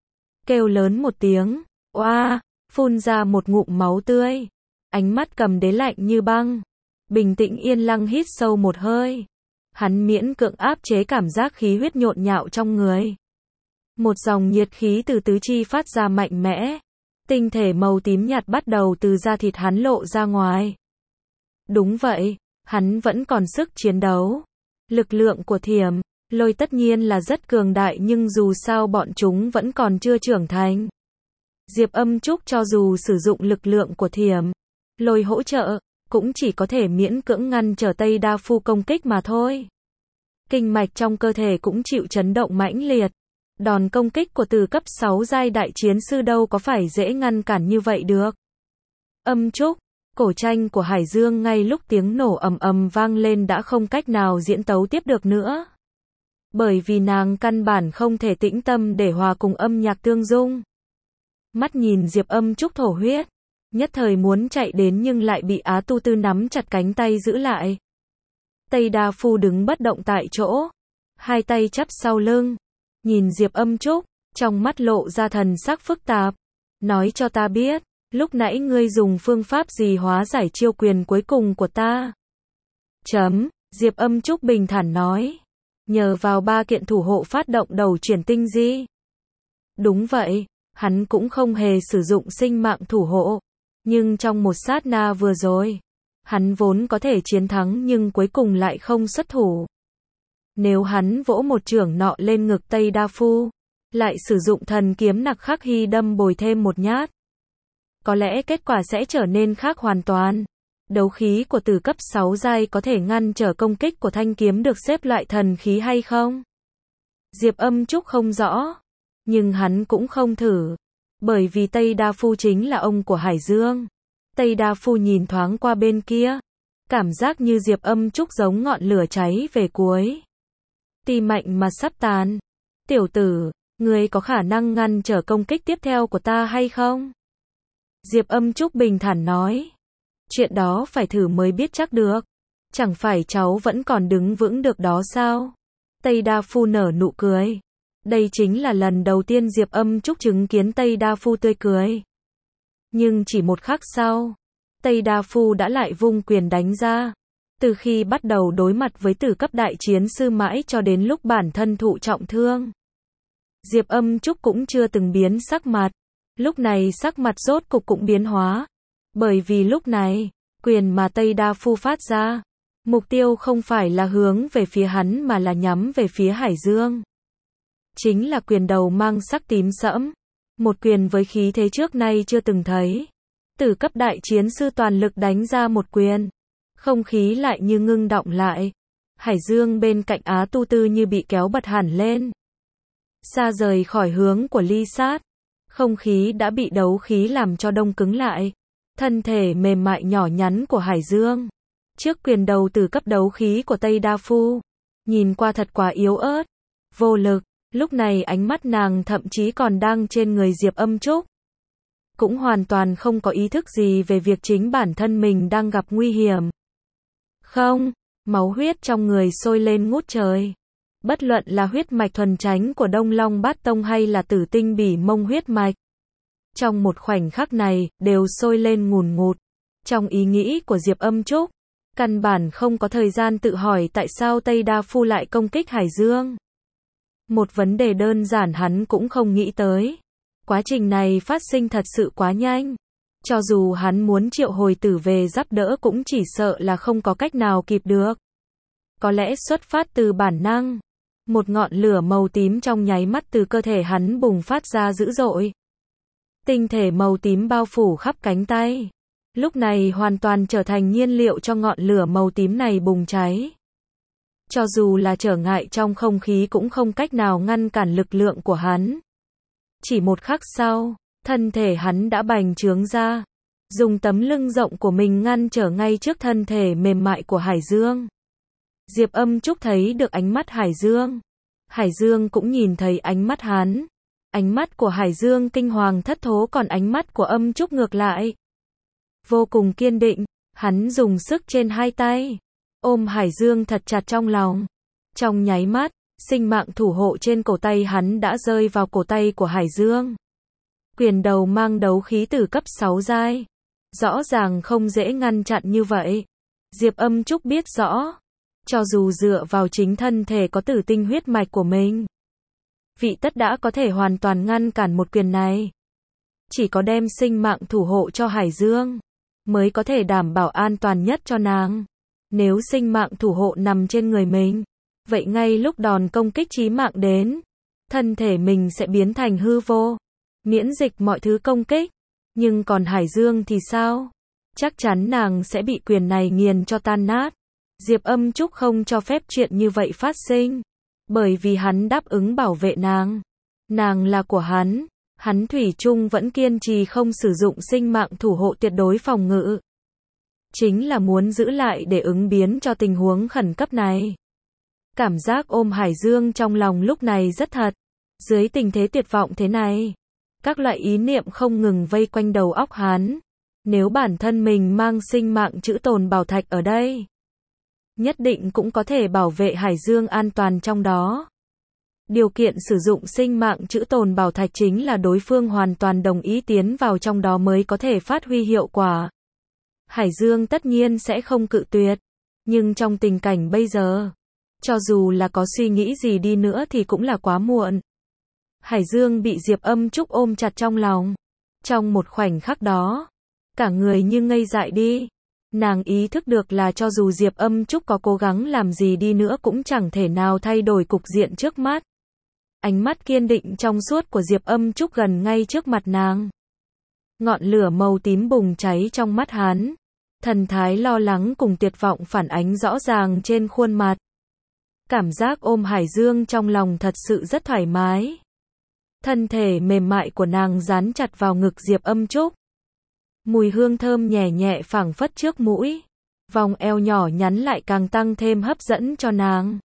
Kêu lớn một tiếng, oa, phun ra một ngụm máu tươi. Ánh mắt Cầm Đế lạnh như băng, bình tĩnh yên lặng hít sâu một hơi. Hắn miễn cưỡng áp chế cảm giác khí huyết nhộn nhạo trong người. Một dòng nhiệt khí từ tứ chi phát ra mạnh mẽ. Tinh thể màu tím nhạt bắt đầu từ da thịt hắn lộ ra ngoài. Đúng vậy, hắn vẫn còn sức chiến đấu. Lực lượng của Thiểm Lôi tất nhiên là rất cường đại nhưng dù sao bọn chúng vẫn còn chưa trưởng thành. Diệp Âm Trúc cho dù sử dụng lực lượng của Thiểm Lôi hỗ trợ, cũng chỉ có thể miễn cưỡng ngăn trở Tây Đa Phu công kích mà thôi. Kinh mạch trong cơ thể cũng chịu chấn động mãnh liệt. Đòn công kích của từ cấp sáu giai đại chiến sư đâu có phải dễ ngăn cản như vậy được. Âm Trúc, cổ tranh của Hải Dương ngay lúc tiếng nổ ầm ầm vang lên đã không cách nào diễn tấu tiếp được nữa. Bởi vì nàng căn bản không thể tĩnh tâm để hòa cùng âm nhạc tương dung. Mắt nhìn Diệp Âm Trúc thổ huyết, nhất thời muốn chạy đến nhưng lại bị Á Tu Tư nắm chặt cánh tay giữ lại. Tây Đa Phu đứng bất động tại chỗ, hai tay chắp sau lưng, nhìn Diệp Âm Trúc, trong mắt lộ ra thần sắc phức tạp. Nói cho ta biết, lúc nãy ngươi dùng phương pháp gì hóa giải chiêu quyền cuối cùng của ta? Chấm, Diệp Âm Trúc bình thản nói. Nhờ vào ba kiện thủ hộ phát động đầu chuyển tinh di. Đúng vậy, hắn cũng không hề sử dụng sinh mạng thủ hộ. Nhưng trong một sát na vừa rồi, hắn vốn có thể chiến thắng nhưng cuối cùng lại không xuất thủ. Nếu hắn vỗ một chưởng nọ lên ngực Tây Đa Phu, lại sử dụng thần kiếm Nặc Khắc Hy đâm bồi thêm một nhát, có lẽ kết quả sẽ trở nên khác hoàn toàn. Đấu khí của từ cấp sáu giai có thể ngăn trở công kích của thanh kiếm được xếp loại thần khí hay không? Diệp Âm Trúc không rõ, nhưng hắn cũng không thử, bởi vì Tây Đa Phu chính là ông của Hải Dương. Tây Đa Phu nhìn thoáng qua bên kia, cảm giác như Diệp Âm Trúc giống ngọn lửa cháy về cuối. Tim mạnh mà sắp tàn. Tiểu tử, ngươi có khả năng ngăn trở công kích tiếp theo của ta hay không? Diệp Âm Trúc bình thản nói. Chuyện đó phải thử mới biết chắc được. Chẳng phải cháu vẫn còn đứng vững được đó sao? Tây Đa Phu nở nụ cười. Đây chính là lần đầu tiên Diệp Âm Trúc chứng kiến Tây Đa Phu tươi cười. Nhưng chỉ một khắc sau, Tây Đa Phu đã lại vung quyền đánh ra. Từ khi bắt đầu đối mặt với tử cấp đại chiến sư mãi cho đến lúc bản thân thụ trọng thương, Diệp Âm Trúc cũng chưa từng biến sắc mặt. Lúc này sắc mặt rốt cục cũng biến hóa. Bởi vì lúc này, quyền mà Tây Đa Phu phát ra, mục tiêu không phải là hướng về phía hắn mà là nhắm về phía Hải Dương. Chính là quyền đầu mang sắc tím sẫm. Một quyền với khí thế trước nay chưa từng thấy. Tử cấp đại chiến sư toàn lực đánh ra một quyền. Không khí lại như ngưng đọng lại. Hải Dương bên cạnh Á Tu Tư như bị kéo bật hẳn lên. Xa rời khỏi hướng của ly sát. Không khí đã bị đấu khí làm cho đông cứng lại. Thân thể mềm mại nhỏ nhắn của Hải Dương. Trước quyền đầu tử cấp đấu khí của Tây Đa Phu. Nhìn qua thật quá yếu ớt. Vô lực. Lúc này ánh mắt nàng thậm chí còn đang trên người Diệp Âm Trúc. Cũng hoàn toàn không có ý thức gì về việc chính bản thân mình đang gặp nguy hiểm. Không, máu huyết trong người sôi lên ngút trời. Bất luận là huyết mạch thuần chánh của Đông Long Bát Tông hay là Tử Tinh Bỉ Mông huyết mạch. Trong một khoảnh khắc này, đều sôi lên ngùn ngụt. Trong ý nghĩ của Diệp Âm Trúc, căn bản không có thời gian tự hỏi tại sao Tây Đa Phu lại công kích Hải Dương. Một vấn đề đơn giản hắn cũng không nghĩ tới. Quá trình này phát sinh thật sự quá nhanh. Cho dù hắn muốn triệu hồi tử về giúp đỡ cũng chỉ sợ là không có cách nào kịp được. Có lẽ xuất phát từ bản năng. Một ngọn lửa màu tím trong nháy mắt từ cơ thể hắn bùng phát ra dữ dội. Tinh thể màu tím bao phủ khắp cánh tay. Lúc này hoàn toàn trở thành nhiên liệu cho ngọn lửa màu tím này bùng cháy. Cho dù là trở ngại trong không khí cũng không cách nào ngăn cản lực lượng của hắn. Chỉ một khắc sau, thân thể hắn đã bành trướng ra. Dùng tấm lưng rộng của mình ngăn trở ngay trước thân thể mềm mại của Hải Dương. Diệp Âm Trúc thấy được ánh mắt Hải Dương. Hải Dương cũng nhìn thấy ánh mắt hắn. Ánh mắt của Hải Dương kinh hoàng thất thố còn ánh mắt của Âm Trúc ngược lại. Vô cùng kiên định, hắn dùng sức trên hai tay. Ôm Hải Dương thật chặt trong lòng. Trong nháy mắt, sinh mạng thủ hộ trên cổ tay hắn đã rơi vào cổ tay của Hải Dương. Quyền đầu mang đấu khí từ cấp sáu giai. Rõ ràng không dễ ngăn chặn như vậy. Diệp Âm Trúc biết rõ. Cho dù dựa vào chính thân thể có tử tinh huyết mạch của mình, vị tất đã có thể hoàn toàn ngăn cản một quyền này. Chỉ có đem sinh mạng thủ hộ cho Hải Dương, mới có thể đảm bảo an toàn nhất cho nàng. Nếu sinh mạng thủ hộ nằm trên người mình, vậy ngay lúc đòn công kích chí mạng đến, thân thể mình sẽ biến thành hư vô, miễn dịch mọi thứ công kích. Nhưng còn Hải Dương thì sao? Chắc chắn nàng sẽ bị quyền này nghiền cho tan nát. Diệp Âm Trúc không cho phép chuyện như vậy phát sinh. Bởi vì hắn đáp ứng bảo vệ nàng. Nàng là của hắn. Hắn thủy chung vẫn kiên trì không sử dụng sinh mạng thủ hộ tuyệt đối phòng ngự. Chính là muốn giữ lại để ứng biến cho tình huống khẩn cấp này. Cảm giác ôm Hải Dương trong lòng lúc này rất thật. Dưới tình thế tuyệt vọng thế này, các loại ý niệm không ngừng vây quanh đầu óc hắn. Nếu bản thân mình mang sinh mạng chữ tồn bảo thạch ở đây, nhất định cũng có thể bảo vệ Hải Dương an toàn trong đó. Điều kiện sử dụng sinh mạng chữ tồn bảo thạch chính là đối phương hoàn toàn đồng ý tiến vào trong đó mới có thể phát huy hiệu quả. Hải Dương tất nhiên sẽ không cự tuyệt. Nhưng trong tình cảnh bây giờ, cho dù là có suy nghĩ gì đi nữa thì cũng là quá muộn. Hải Dương bị Diệp Âm Trúc ôm chặt trong lòng. Trong một khoảnh khắc đó, cả người như ngây dại đi. Nàng ý thức được là cho dù Diệp Âm Trúc có cố gắng làm gì đi nữa cũng chẳng thể nào thay đổi cục diện trước mắt. Ánh mắt kiên định trong suốt của Diệp Âm Trúc gần ngay trước mặt nàng. Ngọn lửa màu tím bùng cháy trong mắt hắn. Thần thái lo lắng cùng tuyệt vọng phản ánh rõ ràng trên khuôn mặt. Cảm giác ôm Hải Dương trong lòng thật sự rất thoải mái. Thân thể mềm mại của nàng dán chặt vào ngực Diệp Âm Trúc. Mùi hương thơm nhẹ nhẹ phảng phất trước mũi. Vòng eo nhỏ nhắn lại càng tăng thêm hấp dẫn cho nàng.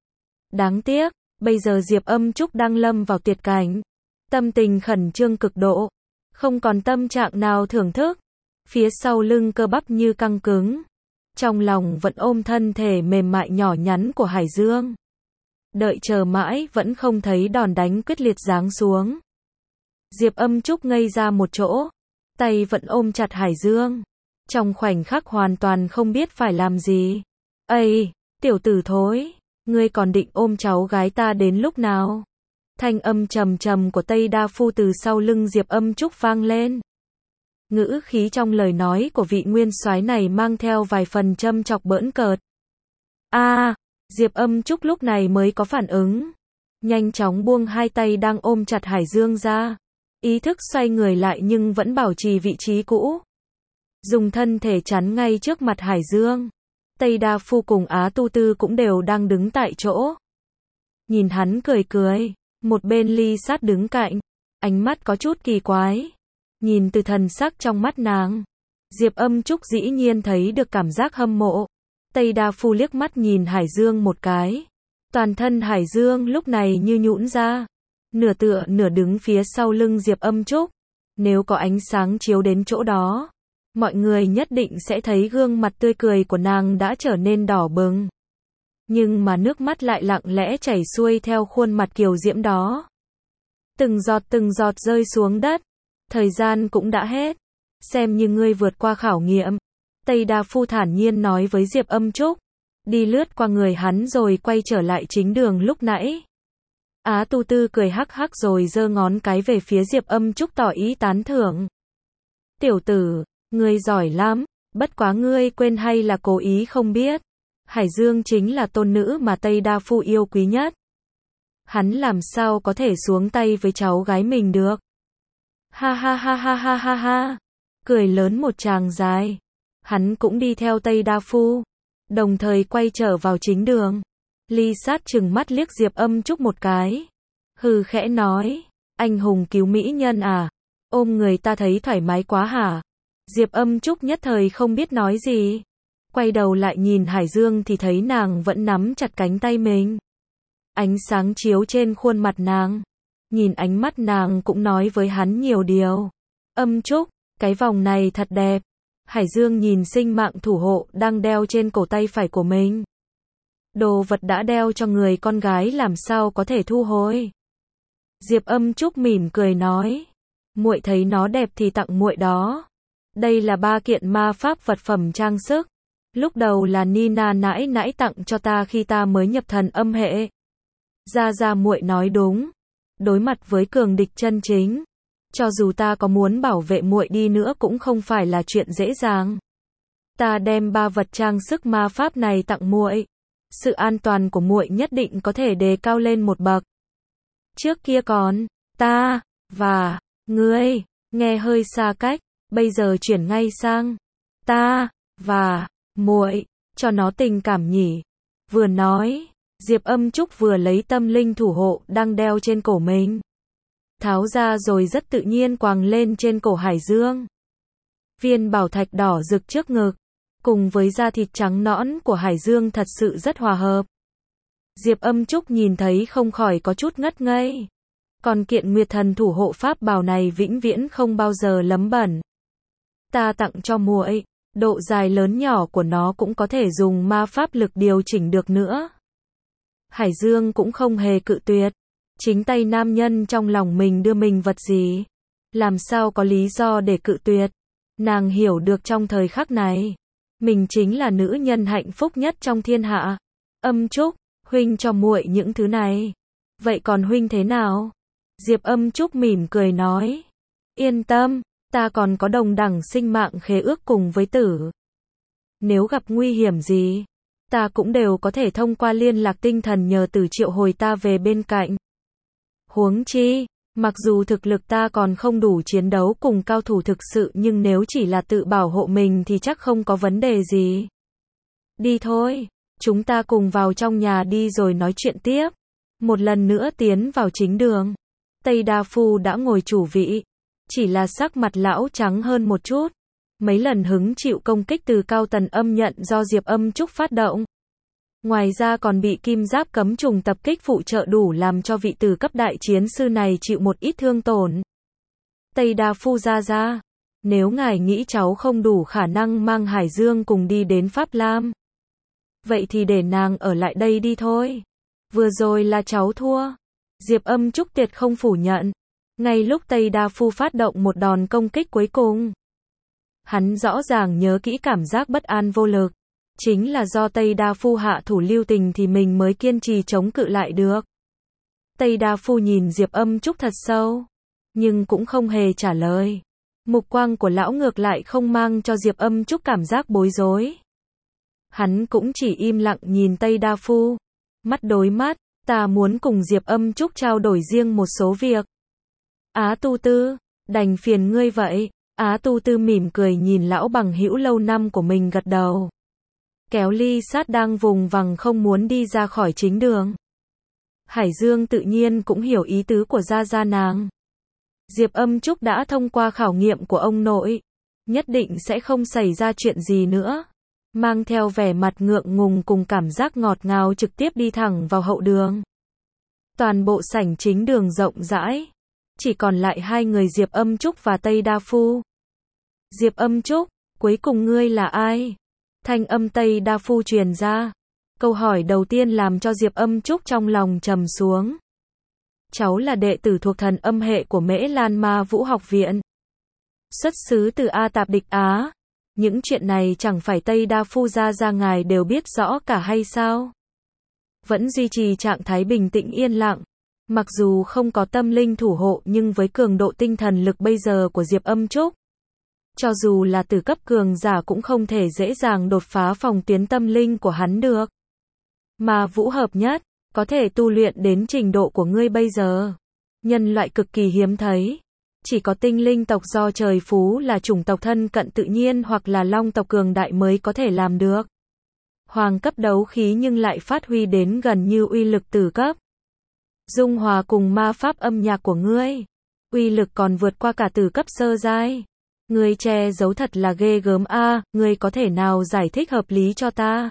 Đáng tiếc, bây giờ Diệp Âm Trúc đang lâm vào tuyệt cảnh. Tâm tình khẩn trương cực độ. Không còn tâm trạng nào thưởng thức. Phía sau lưng cơ bắp như căng cứng. trong lòng vẫn ôm thân thể mềm mại nhỏ nhắn của Hải Dương. Đợi chờ mãi vẫn không thấy đòn đánh quyết liệt giáng xuống. Diệp Âm Trúc ngây ra một chỗ, tay vẫn ôm chặt Hải Dương. Trong khoảnh khắc hoàn toàn không biết phải làm gì. Ây, tiểu tử thối, ngươi còn định ôm cháu gái ta đến lúc nào? Thanh âm trầm trầm của Tây Đa Phu từ sau lưng Diệp Âm Trúc vang lên. Ngữ khí trong lời nói của vị nguyên soái này mang theo vài phần châm chọc bỡn cợt. A, à, Diệp Âm Trúc lúc này mới có phản ứng, nhanh chóng buông hai tay đang ôm chặt Hải Dương ra, ý thức xoay người lại nhưng vẫn bảo trì vị trí cũ, dùng thân thể chắn ngay trước mặt Hải Dương. Tây Đa Phu cùng Á Tu Tư cũng đều đang đứng tại chỗ, nhìn hắn cười cười. Một bên Ly Sát đứng cạnh, ánh mắt có chút kỳ quái. Nhìn từ thần sắc trong mắt nàng, Diệp Âm Trúc dĩ nhiên thấy được cảm giác hâm mộ. Tây Đa Phu liếc mắt nhìn Hải Dương một cái. Toàn thân Hải Dương lúc này như nhũn ra, nửa tựa nửa đứng phía sau lưng Diệp Âm Trúc. Nếu có ánh sáng chiếu đến chỗ đó, mọi người nhất định sẽ thấy gương mặt tươi cười của nàng đã trở nên đỏ bừng. Nhưng mà nước mắt lại lặng lẽ chảy xuôi theo khuôn mặt kiều diễm đó. Từng giọt từng giọt rơi xuống đất. Thời gian cũng đã hết. Xem như ngươi vượt qua khảo nghiệm. Tây Đa Phu thản nhiên nói với Diệp Âm Trúc. Đi lướt qua người hắn rồi quay trở lại chính đường lúc nãy. Á Tu Tư cười hắc hắc rồi giơ ngón cái về phía Diệp Âm Trúc tỏ ý tán thưởng. Tiểu tử, ngươi giỏi lắm. Bất quá ngươi quên hay là cố ý không biết. Hải Dương chính là tôn nữ mà Tây Đa Phu yêu quý nhất. Hắn làm sao có thể xuống tay với cháu gái mình được. Ha ha ha ha ha ha ha. Cười lớn một tràng dài. Hắn cũng đi theo Tây Đa Phu, đồng thời quay trở vào chính đường. Ly Sát trừng mắt liếc Diệp Âm Trúc một cái. Hừ khẽ nói. Anh hùng cứu mỹ nhân à? Ôm người ta thấy thoải mái quá hả? Diệp Âm Trúc nhất thời không biết nói gì. Quay đầu lại nhìn Hải Dương thì thấy nàng vẫn nắm chặt cánh tay mình. Ánh sáng chiếu trên khuôn mặt nàng. Nhìn ánh mắt nàng cũng nói với hắn nhiều điều. Âm Trúc, cái vòng này thật đẹp. Hải Dương nhìn sinh mạng thủ hộ đang đeo trên cổ tay phải của mình. Đồ vật đã đeo cho người con gái làm sao có thể thu hồi. Diệp Âm Trúc mỉm cười nói. Muội thấy nó đẹp thì tặng muội đó. Đây là ba kiện ma pháp vật phẩm trang sức. Lúc đầu là Nina nãi nãi tặng cho ta khi ta mới nhập thần âm hệ. Gia Gia muội nói đúng. Đối mặt với cường địch chân chính, cho dù ta có muốn bảo vệ muội đi nữa cũng không phải là chuyện dễ dàng. Ta đem ba vật trang sức ma pháp này tặng muội, sự an toàn của muội nhất định có thể đề cao lên một bậc. Trước kia còn ta và ngươi nghe hơi xa cách, bây giờ chuyển ngay sang ta và muội, cho nó tình cảm nhỉ. Vừa nói, Diệp Âm Trúc vừa lấy tâm linh thủ hộ đang đeo trên cổ mình, tháo ra rồi rất tự nhiên quàng lên trên cổ Hải Dương. Viên bảo thạch đỏ rực trước ngực, cùng với da thịt trắng nõn của Hải Dương thật sự rất hòa hợp. Diệp Âm Trúc nhìn thấy không khỏi có chút ngất ngây. Còn kiện Nguyệt Thần thủ hộ pháp bảo này vĩnh viễn không bao giờ lấm bẩn. Ta tặng cho muội, độ dài lớn nhỏ của nó cũng có thể dùng ma pháp lực điều chỉnh được nữa. Hải Dương cũng không hề cự tuyệt. Chính tay nam nhân trong lòng mình đưa mình vật gì, làm sao có lý do để cự tuyệt. Nàng hiểu được trong thời khắc này, mình chính là nữ nhân hạnh phúc nhất trong thiên hạ. Âm Trúc, huynh cho muội những thứ này. Vậy còn huynh thế nào? Diệp Âm Trúc mỉm cười nói. Yên tâm, ta còn có đồng đẳng sinh mạng khế ước cùng với tử. Nếu gặp nguy hiểm gì, ta cũng đều có thể thông qua liên lạc tinh thần nhờ tử triệu hồi ta về bên cạnh. Huống chi, mặc dù thực lực ta còn không đủ chiến đấu cùng cao thủ thực sự nhưng nếu chỉ là tự bảo hộ mình thì chắc không có vấn đề gì. Đi thôi, chúng ta cùng vào trong nhà đi rồi nói chuyện tiếp. Một lần nữa tiến vào chính đường. Tây Đa Phu đã ngồi chủ vị, chỉ là sắc mặt lão trắng hơn một chút. Mấy lần hứng chịu công kích từ cao tần âm nhận do Diệp Âm Trúc phát động. Ngoài ra còn bị kim giáp cấm trùng tập kích phụ trợ đủ làm cho vị tử cấp đại chiến sư này chịu một ít thương tổn. Tây Đa Phu ra ra, Nếu ngài nghĩ cháu không đủ khả năng mang Hải Dương cùng đi đến Pháp Lam, vậy thì để nàng ở lại đây đi thôi. Vừa rồi là cháu thua. Diệp Âm Trúc tuyệt không phủ nhận. Ngay lúc Tây Đa Phu phát động một đòn công kích cuối cùng, hắn rõ ràng nhớ kỹ cảm giác bất an vô lực. Chính là do Tây Đa Phu hạ thủ lưu tình thì mình mới kiên trì chống cự lại được. Tây Đa Phu nhìn Diệp Âm Trúc thật sâu, nhưng cũng không hề trả lời. Mục quang của lão ngược lại không mang cho Diệp Âm Trúc cảm giác bối rối. Hắn cũng chỉ im lặng nhìn Tây Đa Phu. Mắt đối mắt, ta muốn cùng Diệp Âm Trúc trao đổi riêng một số việc. Á Tu Tư, đành phiền ngươi vậy. Á Tu Tư mỉm cười nhìn lão bằng hữu lâu năm của mình gật đầu. Kéo ly sát đang vùng vằng không muốn đi ra khỏi chính đường. Hải Dương tự nhiên cũng hiểu ý tứ của gia gia nàng. Diệp Âm Trúc đã thông qua khảo nghiệm của ông nội, nhất định sẽ không xảy ra chuyện gì nữa. Mang theo vẻ mặt ngượng ngùng cùng cảm giác ngọt ngào trực tiếp đi thẳng vào hậu đường. Toàn bộ sảnh chính đường rộng rãi, chỉ còn lại hai người Diệp Âm Trúc và Tây Đa Phu. Diệp Âm Trúc, cuối cùng ngươi là ai? Thanh âm Tây Đa Phu truyền ra. Câu hỏi đầu tiên làm cho Diệp Âm Trúc trong lòng trầm xuống. Cháu là đệ tử thuộc thần âm hệ của Mễ Lan Ma Vũ Học Viện. Xuất xứ từ A Tạp Địch Á. Những chuyện này chẳng phải Tây Đa Phu gia gia ngài đều biết rõ cả hay sao? Vẫn duy trì trạng thái bình tĩnh yên lặng. Mặc dù không có tâm linh thủ hộ nhưng với cường độ tinh thần lực bây giờ của Diệp Âm Trúc, cho dù là từ cấp cường giả cũng không thể dễ dàng đột phá phòng tuyến tâm linh của hắn được. Mà vũ hợp nhất, có thể tu luyện đến trình độ của ngươi bây giờ. Nhân loại cực kỳ hiếm thấy. Chỉ có tinh linh tộc do trời phú là chủng tộc thân cận tự nhiên hoặc là long tộc cường đại mới có thể làm được. Hoàng cấp đấu khí nhưng lại phát huy đến gần như uy lực tử cấp. Dung hòa cùng ma pháp âm nhạc của ngươi, uy lực còn vượt qua cả tử cấp sơ giai. Ngươi che giấu thật là ghê gớm a, à, ngươi có thể nào giải thích hợp lý cho ta?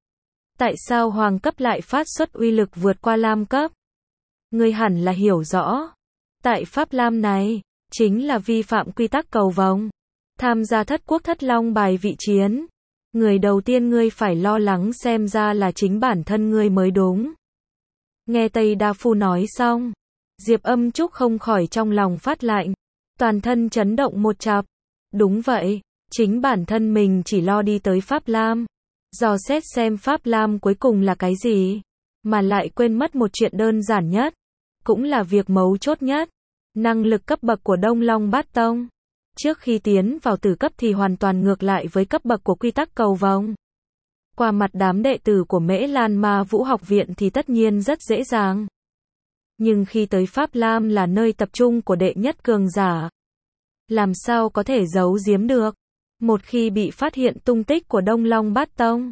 Tại sao hoàng cấp lại phát xuất uy lực vượt qua lam cấp? Ngươi hẳn là hiểu rõ. Tại Pháp Lam này, chính là vi phạm quy tắc cầu vồng. Tham gia thất quốc thất long bài vị chiến. Người đầu tiên ngươi phải lo lắng xem ra là chính bản thân ngươi mới đúng. Nghe Tây Đa Phu nói xong, Diệp Âm Trúc không khỏi trong lòng phát lạnh. Toàn thân chấn động một chập. Đúng vậy, chính bản thân mình chỉ lo đi tới Pháp Lam. Dò xét xem Pháp Lam cuối cùng là cái gì. Mà lại quên mất một chuyện đơn giản nhất. Cũng là việc mấu chốt nhất. Năng lực cấp bậc của Đông Long Bát Tông. Trước khi tiến vào tử cấp thì hoàn toàn ngược lại với cấp bậc của quy tắc cầu vồng. Qua mặt đám đệ tử của Mễ Lan Ma Vũ Học Viện thì tất nhiên rất dễ dàng. Nhưng khi tới Pháp Lam là nơi tập trung của đệ nhất cường giả, làm sao có thể giấu giếm được? Một khi bị phát hiện tung tích của Đông Long Bát Tông,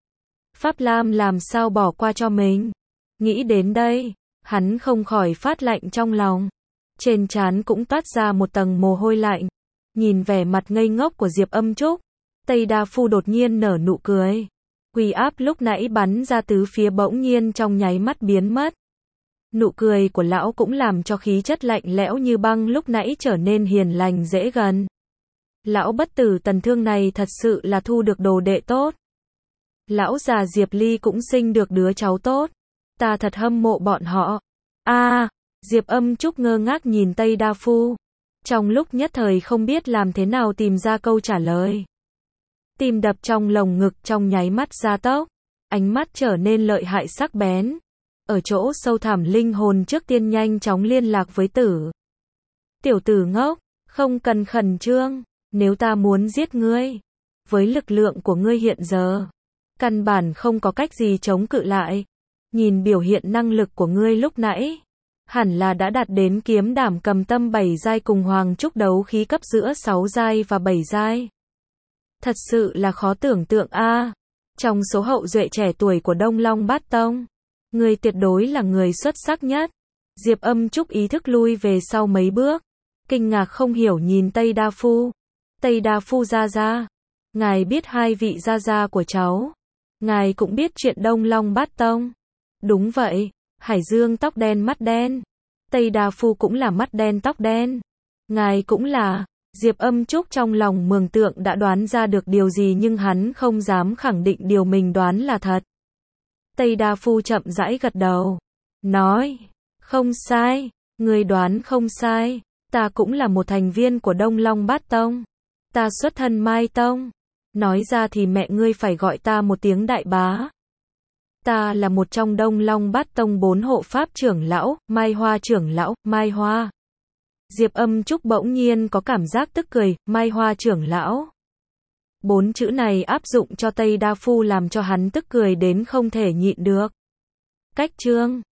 Pháp Lam làm sao bỏ qua cho mình? Nghĩ đến đây, hắn không khỏi phát lạnh trong lòng. Trên trán cũng toát ra một tầng mồ hôi lạnh. Nhìn vẻ mặt ngây ngốc của Diệp Âm Trúc, Tây Đa Phu đột nhiên nở nụ cười. Uy áp lúc nãy bắn ra tứ phía bỗng nhiên trong nháy mắt biến mất. Nụ cười của lão cũng làm cho khí chất lạnh lẽo như băng lúc nãy trở nên hiền lành dễ gần. Lão bất tử tần thương này thật sự là thu được đồ đệ tốt. Lão già Diệp Ly cũng sinh được đứa cháu tốt. Ta thật hâm mộ bọn họ. A, à, Diệp Âm Trúc ngơ ngác nhìn Tây Đa Phu. Trong lúc nhất thời không biết làm thế nào tìm ra câu trả lời. Tim đập trong lồng ngực trong nháy mắt gia tốc. Ánh mắt trở nên lợi hại sắc bén. Ở chỗ sâu thẳm linh hồn trước tiên nhanh chóng liên lạc với tử. Tiểu tử ngốc, không cần khẩn trương. Nếu ta muốn giết ngươi, với lực lượng của ngươi hiện giờ, căn bản không có cách gì chống cự lại. Nhìn biểu hiện năng lực của ngươi lúc nãy, hẳn là đã đạt đến kiếm đảm cầm tâm bảy giai cùng hoàng trúc đấu khí cấp giữa sáu giai và bảy giai. Thật sự là khó tưởng tượng a. À, trong số hậu duệ trẻ tuổi của Đông Long Bát Tông, ngươi tuyệt đối là người xuất sắc nhất. Diệp Âm Trúc ý thức lui về sau mấy bước, kinh ngạc không hiểu nhìn Tây Đa Phu. Tây Đa Phu gia gia, ngài biết hai vị gia gia của cháu, ngài cũng biết chuyện Đông Long Bát Tông. Đúng vậy, Hải Dương tóc đen mắt đen, Tây Đa Phu cũng là mắt đen tóc đen. Ngài cũng là, Diệp Âm Trúc trong lòng mường tượng đã đoán ra được điều gì nhưng hắn không dám khẳng định điều mình đoán là thật. Tây Đa Phu chậm rãi gật đầu. Nói, không sai, ngươi đoán không sai, ta cũng là một thành viên của Đông Long Bát Tông. Ta xuất thân Mai Tông. Nói ra thì mẹ ngươi phải gọi ta một tiếng đại bá. Ta là một trong Đông Long Bát Tông bốn hộ pháp trưởng lão, Mai Hoa trưởng lão, Mai Hoa. Diệp Âm Trúc bỗng nhiên có cảm giác tức cười, Mai Hoa trưởng lão. Bốn chữ này áp dụng cho Tây Đa Phu làm cho hắn tức cười đến không thể nhịn được. Cách chương